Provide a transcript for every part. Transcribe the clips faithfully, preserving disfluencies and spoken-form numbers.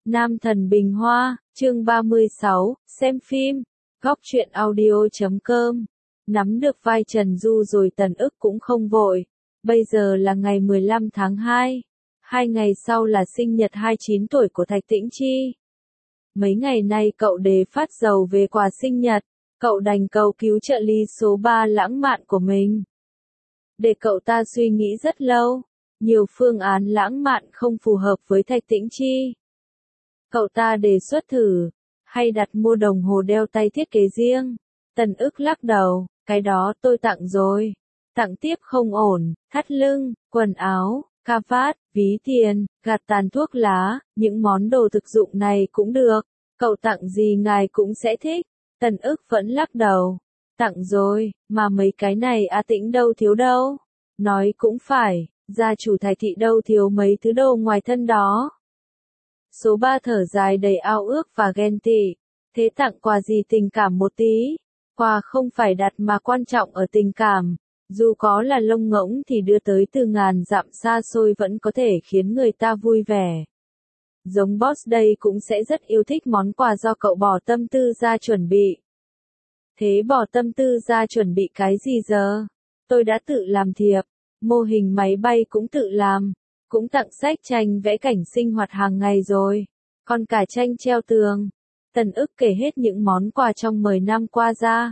Nam thần Bình Hoa, chương ba mươi sáu, xem phim, góc truyện audio chấm com. Nắm được vai Trần Du rồi Tần Ức cũng không vội. Bây giờ là ngày mười lăm tháng hai. Hai ngày sau là sinh nhật hai mươi chín tuổi của Thạch Tĩnh Chi. Mấy ngày nay cậu đề phát dầu về quà sinh nhật. Cậu đành cầu cứu trợ lý số ba lãng mạn của mình. Để cậu ta suy nghĩ rất lâu. Nhiều phương án lãng mạn không phù hợp với Thạch Tĩnh Chi. Cậu ta đề xuất thử, hay đặt mua đồng hồ đeo tay thiết kế riêng. Tần Ức lắc đầu, cái đó tôi tặng rồi. Tặng tiếp không ổn, thắt lưng, quần áo, cà vạt, ví tiền, gạt tàn thuốc lá, những món đồ thực dụng này cũng được. Cậu tặng gì ngài cũng sẽ thích. Tần Ức vẫn lắc đầu. Tặng rồi, mà mấy cái này A Tĩnh đâu thiếu đâu. Nói cũng phải, gia chủ Thạch thị đâu thiếu mấy thứ đồ ngoài thân đó. Số ba thở dài đầy ao ước và ghen tị. Thế tặng quà gì tình cảm một tí. Quà không phải đặt mà quan trọng ở tình cảm. Dù có là lông ngỗng thì đưa tới từ ngàn dặm xa xôi vẫn có thể khiến người ta vui vẻ. Giống boss đây cũng sẽ rất yêu thích món quà do cậu bỏ tâm tư ra chuẩn bị. Thế bỏ tâm tư ra chuẩn bị cái gì giờ? Tôi đã tự làm thiệp. Mô hình máy bay cũng tự làm. Cũng tặng sách tranh vẽ cảnh sinh hoạt hàng ngày rồi. Còn cả tranh treo tường. Tần Ức kể hết những món quà trong mười năm qua ra.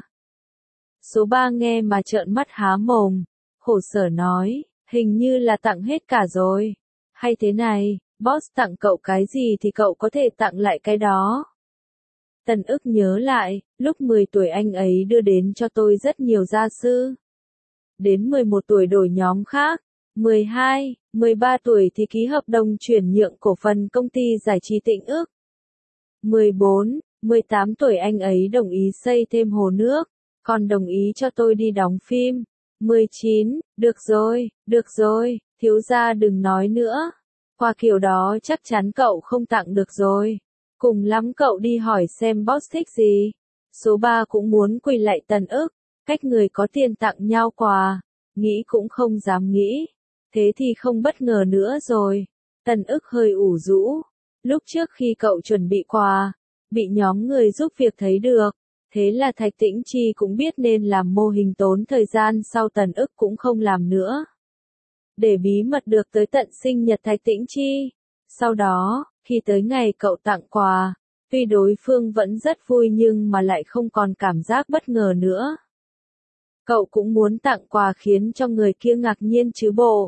Số ba nghe mà trợn mắt há mồm. Khổ sở nói, hình như là tặng hết cả rồi. Hay thế này, boss tặng cậu cái gì thì cậu có thể tặng lại cái đó. Tần Ức nhớ lại, lúc mười tuổi anh ấy đưa đến cho tôi rất nhiều gia sư. Đến mười một tuổi đổi nhóm khác. mười hai, mười ba tuổi thì ký hợp đồng chuyển nhượng cổ phần công ty giải trí Tĩnh Ức. mười bốn, mười tám tuổi anh ấy đồng ý xây thêm hồ nước, còn đồng ý cho tôi đi đóng phim. mười chín, được rồi, được rồi, thiếu gia đừng nói nữa. Qua kiểu đó chắc chắn cậu không tặng được rồi. Cùng lắm cậu đi hỏi xem boss thích gì. Số ba cũng muốn quỳ lại Tần Ức, cách người có tiền tặng nhau quà, nghĩ cũng không dám nghĩ. Thế thì không bất ngờ nữa rồi. Tần Ức hơi ủ rũ. Lúc trước khi cậu chuẩn bị quà, bị nhóm người giúp việc thấy được. Thế là Thạch Tĩnh Chi cũng biết nên làm mô hình tốn thời gian sau Tần Ức cũng không làm nữa. Để bí mật được tới tận sinh nhật Thạch Tĩnh Chi. Sau đó, khi tới ngày cậu tặng quà, tuy đối phương vẫn rất vui nhưng mà lại không còn cảm giác bất ngờ nữa. Cậu cũng muốn tặng quà khiến cho người kia ngạc nhiên chứ bộ.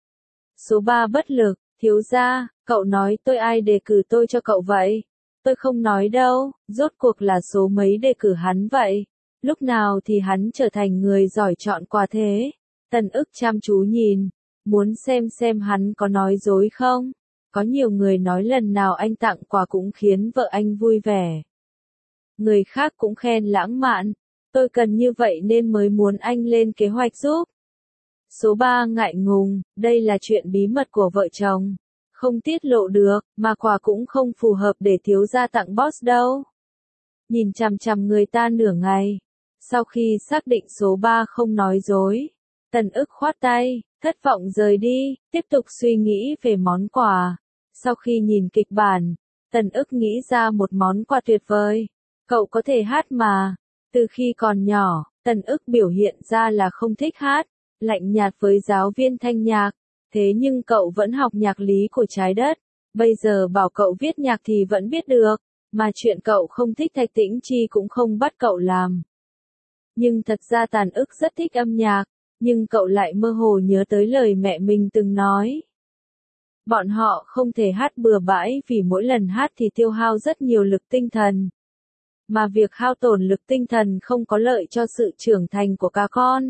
Số ba bất lực, thiếu gia, cậu nói tôi ai đề cử tôi cho cậu vậy? Tôi không nói đâu, rốt cuộc là số mấy đề cử hắn vậy? Lúc nào thì hắn trở thành người giỏi chọn quà thế? Tần Ức chăm chú nhìn, muốn xem xem hắn có nói dối không? Có nhiều người nói lần nào anh tặng quà cũng khiến vợ anh vui vẻ. Người khác cũng khen lãng mạn, tôi cần như vậy nên mới muốn anh lên kế hoạch giúp. Số ba ngại ngùng, đây là chuyện bí mật của vợ chồng. Không tiết lộ được, mà quà cũng không phù hợp để thiếu gia tặng boss đâu. Nhìn chằm chằm người ta nửa ngày. Sau khi xác định số ba không nói dối, Tần Ức khoát tay, thất vọng rời đi, tiếp tục suy nghĩ về món quà. Sau khi nhìn kịch bản, Tần Ức nghĩ ra một món quà tuyệt vời. Cậu có thể hát mà. Từ khi còn nhỏ, Tần Ức biểu hiện ra là không thích hát. Lạnh nhạt với giáo viên thanh nhạc, thế nhưng cậu vẫn học nhạc lý của trái đất, bây giờ bảo cậu viết nhạc thì vẫn biết được, mà chuyện cậu không thích Thạch Tĩnh Chi cũng không bắt cậu làm. Nhưng thật ra Tần Ức rất thích âm nhạc, nhưng cậu lại mơ hồ nhớ tới lời mẹ mình từng nói. Bọn họ không thể hát bừa bãi vì mỗi lần hát thì tiêu hao rất nhiều lực tinh thần. Mà việc hao tổn lực tinh thần không có lợi cho sự trưởng thành của cá con.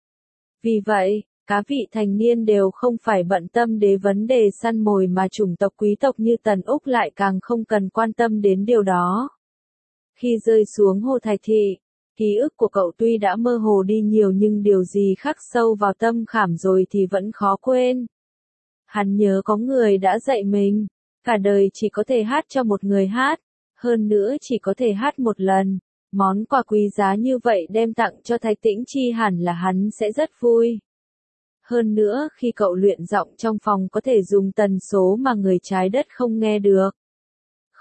Vì vậy, cá vị thành niên đều không phải bận tâm đến vấn đề săn mồi mà chủng tộc quý tộc như Tần Úc lại càng không cần quan tâm đến điều đó. Khi rơi xuống hồ Thạch thị, ký ức của cậu tuy đã mơ hồ đi nhiều nhưng điều gì khắc sâu vào tâm khảm rồi thì vẫn khó quên. Hắn nhớ có người đã dạy mình, cả đời chỉ có thể hát cho một người hát, hơn nữa chỉ có thể hát một lần. Món quà quý giá như vậy đem tặng cho Thạch Tĩnh Chi hẳn là hắn sẽ rất vui. Hơn nữa khi cậu luyện giọng trong phòng có thể dùng tần số mà người trái đất không nghe được.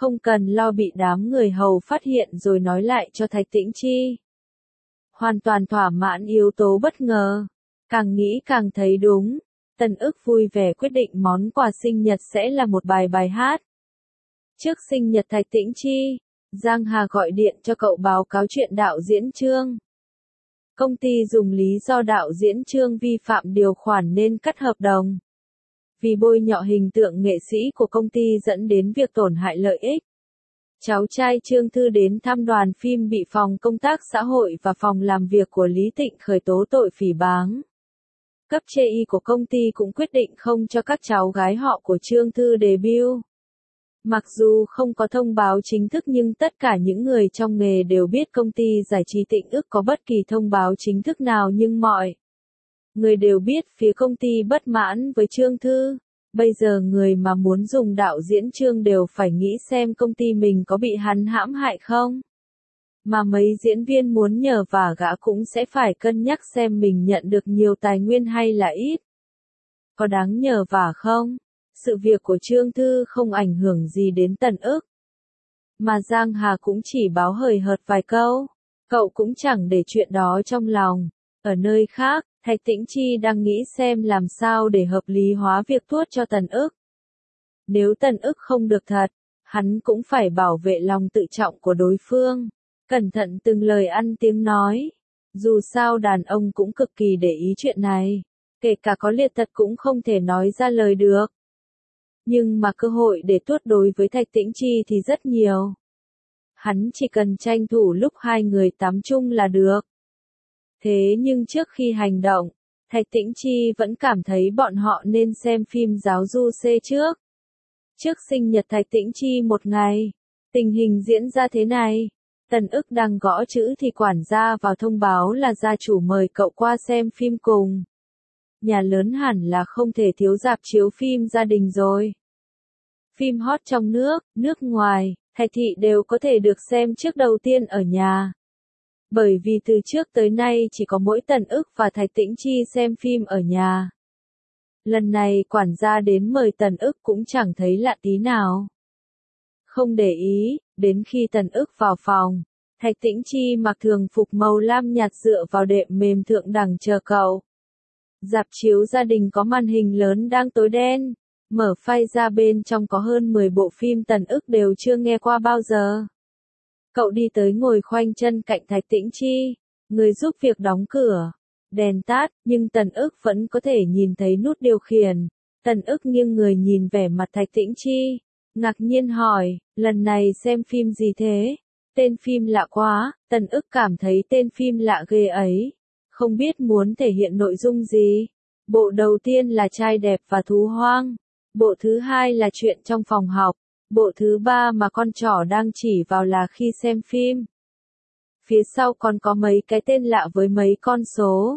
Không cần lo bị đám người hầu phát hiện rồi nói lại cho Thạch Tĩnh Chi. Hoàn toàn thỏa mãn yếu tố bất ngờ. Càng nghĩ càng thấy đúng. Tần ức vui vẻ quyết định món quà sinh nhật sẽ là một bài bài hát. Trước sinh nhật Thạch Tĩnh Chi, Giang Hà gọi điện cho cậu báo cáo chuyện đạo diễn Trương. Công ty dùng lý do đạo diễn Trương vi phạm điều khoản nên cắt hợp đồng. Vì bôi nhọ hình tượng nghệ sĩ của công ty dẫn đến việc tổn hại lợi ích. Cháu trai Trương Thư đến thăm đoàn phim bị phòng công tác xã hội và phòng làm việc của Lý Tịnh khởi tố tội phỉ báng. Cấp chê y của công ty cũng quyết định không cho các cháu gái họ của Trương Thư debut. Mặc dù không có thông báo chính thức nhưng tất cả những người trong nghề đều biết công ty giải trí Tịnh ức có bất kỳ thông báo chính thức nào nhưng mọi người đều biết phía công ty bất mãn với Trương Thư. Bây giờ người mà muốn dùng đạo diễn Trương đều phải nghĩ xem công ty mình có bị hắn hãm hại không. Mà mấy diễn viên muốn nhờ vả gã cũng sẽ phải cân nhắc xem mình nhận được nhiều tài nguyên hay là ít. Có đáng nhờ vả không? Sự việc của Trương Thư không ảnh hưởng gì đến Tần ức. Mà Giang Hà cũng chỉ báo hời hợt vài câu. Cậu cũng chẳng để chuyện đó trong lòng. Ở nơi khác, Thạch Tĩnh Chi đang nghĩ xem làm sao để hợp lý hóa việc tuốt cho Tần ức. Nếu Tần ức không được thật, hắn cũng phải bảo vệ lòng tự trọng của đối phương. Cẩn thận từng lời ăn tiếng nói. Dù sao đàn ông cũng cực kỳ để ý chuyện này. Kể cả có liệt tật cũng không thể nói ra lời được. Nhưng mà cơ hội để tuốt đối với Thạch Tĩnh Chi thì rất nhiều. Hắn chỉ cần tranh thủ lúc hai người tắm chung là được. Thế nhưng trước khi hành động, Thạch Tĩnh Chi vẫn cảm thấy bọn họ nên xem phim Giáo Du C trước. Trước sinh nhật Thạch Tĩnh Chi một ngày, tình hình diễn ra thế này. Tần ức đang gõ chữ thì quản gia vào thông báo là gia chủ mời cậu qua xem phim cùng. Nhà lớn hẳn là không thể thiếu rạp chiếu phim gia đình rồi. Phim hot trong nước, nước ngoài, Thạch thị đều có thể được xem trước đầu tiên ở nhà. Bởi vì từ trước tới nay chỉ có mỗi Tần ức và Thạch Tĩnh Chi xem phim ở nhà. Lần này quản gia đến mời Tần ức cũng chẳng thấy lạ tí nào. Không để ý, đến khi Tần ức vào phòng, Thạch Tĩnh Chi mặc thường phục màu lam nhạt dựa vào đệm mềm thượng đẳng chờ cậu. Rạp chiếu gia đình có màn hình lớn đang tối đen, mở file ra bên trong có hơn mười bộ phim Tần ức đều chưa nghe qua bao giờ. Cậu đi tới ngồi khoanh chân cạnh Thạch Tĩnh Chi, người giúp việc đóng cửa. Đèn tắt, nhưng Tần ức vẫn có thể nhìn thấy nút điều khiển. Tần ức nghiêng người nhìn vẻ mặt Thạch Tĩnh Chi, ngạc nhiên hỏi, lần này xem phim gì thế? Tên phim lạ quá, Tần ức cảm thấy tên phim lạ ghê ấy. Không biết muốn thể hiện nội dung gì. Bộ đầu tiên là Trai đẹp và thú hoang. Bộ thứ hai là Chuyện trong phòng học. Bộ thứ ba mà con trỏ đang chỉ vào là Khi xem phim. Phía sau còn có mấy cái tên lạ với mấy con số.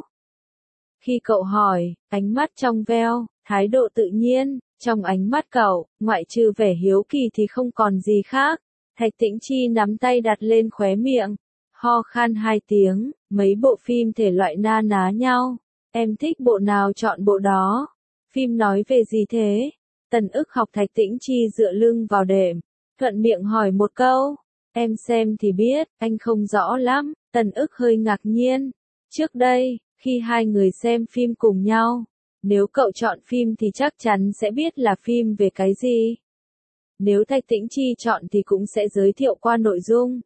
Khi cậu hỏi, ánh mắt trong veo, thái độ tự nhiên, trong ánh mắt cậu, ngoại trừ vẻ hiếu kỳ thì không còn gì khác. Thạch Tĩnh Chi nắm tay đặt lên khóe miệng, ho khan hai tiếng, mấy bộ phim thể loại na ná nhau. Em thích bộ nào chọn bộ đó. Phim nói về gì thế? Tần ức học Thạch Tĩnh Chi dựa lưng vào đệm, thuận miệng hỏi một câu. Em xem thì biết, anh không rõ lắm. Tần ức hơi ngạc nhiên. Trước đây, khi hai người xem phim cùng nhau, nếu cậu chọn phim thì chắc chắn sẽ biết là phim về cái gì. Nếu Thạch Tĩnh Chi chọn thì cũng sẽ giới thiệu qua nội dung.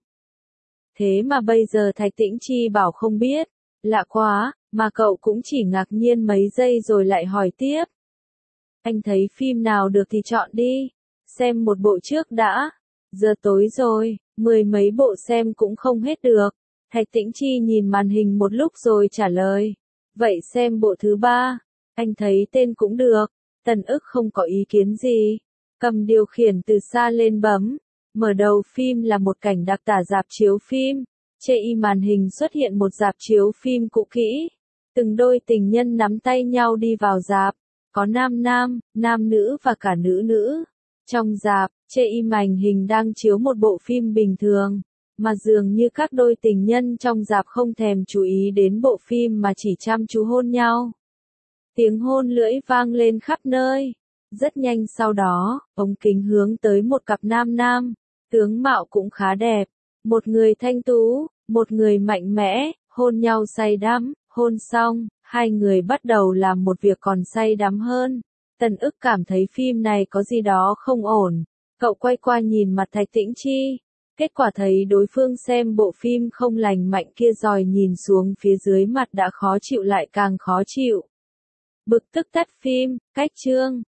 Thế mà bây giờ Thạch Tĩnh Chi bảo không biết. Lạ quá, mà cậu cũng chỉ ngạc nhiên mấy giây rồi lại hỏi tiếp. Anh thấy phim nào được thì chọn đi. Xem một bộ trước đã. Giờ tối rồi, mười mấy bộ xem cũng không hết được. Thạch Tĩnh Chi nhìn màn hình một lúc rồi trả lời. Vậy xem bộ thứ ba. Anh thấy tên cũng được. Tần ức không có ý kiến gì. Cầm điều khiển từ xa lên bấm. Mở đầu phim là một cảnh đặc tả rạp chiếu phim. Chê y màn hình xuất hiện một rạp chiếu phim cũ kỹ. Từng đôi tình nhân nắm tay nhau đi vào rạp. Có nam nam, nam nữ và cả nữ nữ. Trong rạp, chê y màn hình đang chiếu một bộ phim bình thường. Mà dường như các đôi tình nhân trong rạp không thèm chú ý đến bộ phim mà chỉ chăm chú hôn nhau. Tiếng hôn lưỡi vang lên khắp nơi. Rất nhanh sau đó, ống kính hướng tới một cặp nam nam. tướng mạo cũng khá đẹp. Một người thanh tú, một người mạnh mẽ, hôn nhau say đắm, hôn xong, hai người bắt đầu làm một việc còn say đắm hơn. Tần Ức cảm thấy phim này có gì đó không ổn. Cậu quay qua nhìn mặt Thạch Tĩnh Chi. Kết quả thấy đối phương xem bộ phim không lành mạnh kia rồi nhìn xuống phía dưới mặt đã khó chịu lại càng khó chịu. Bực tức tắt phim, cách chương.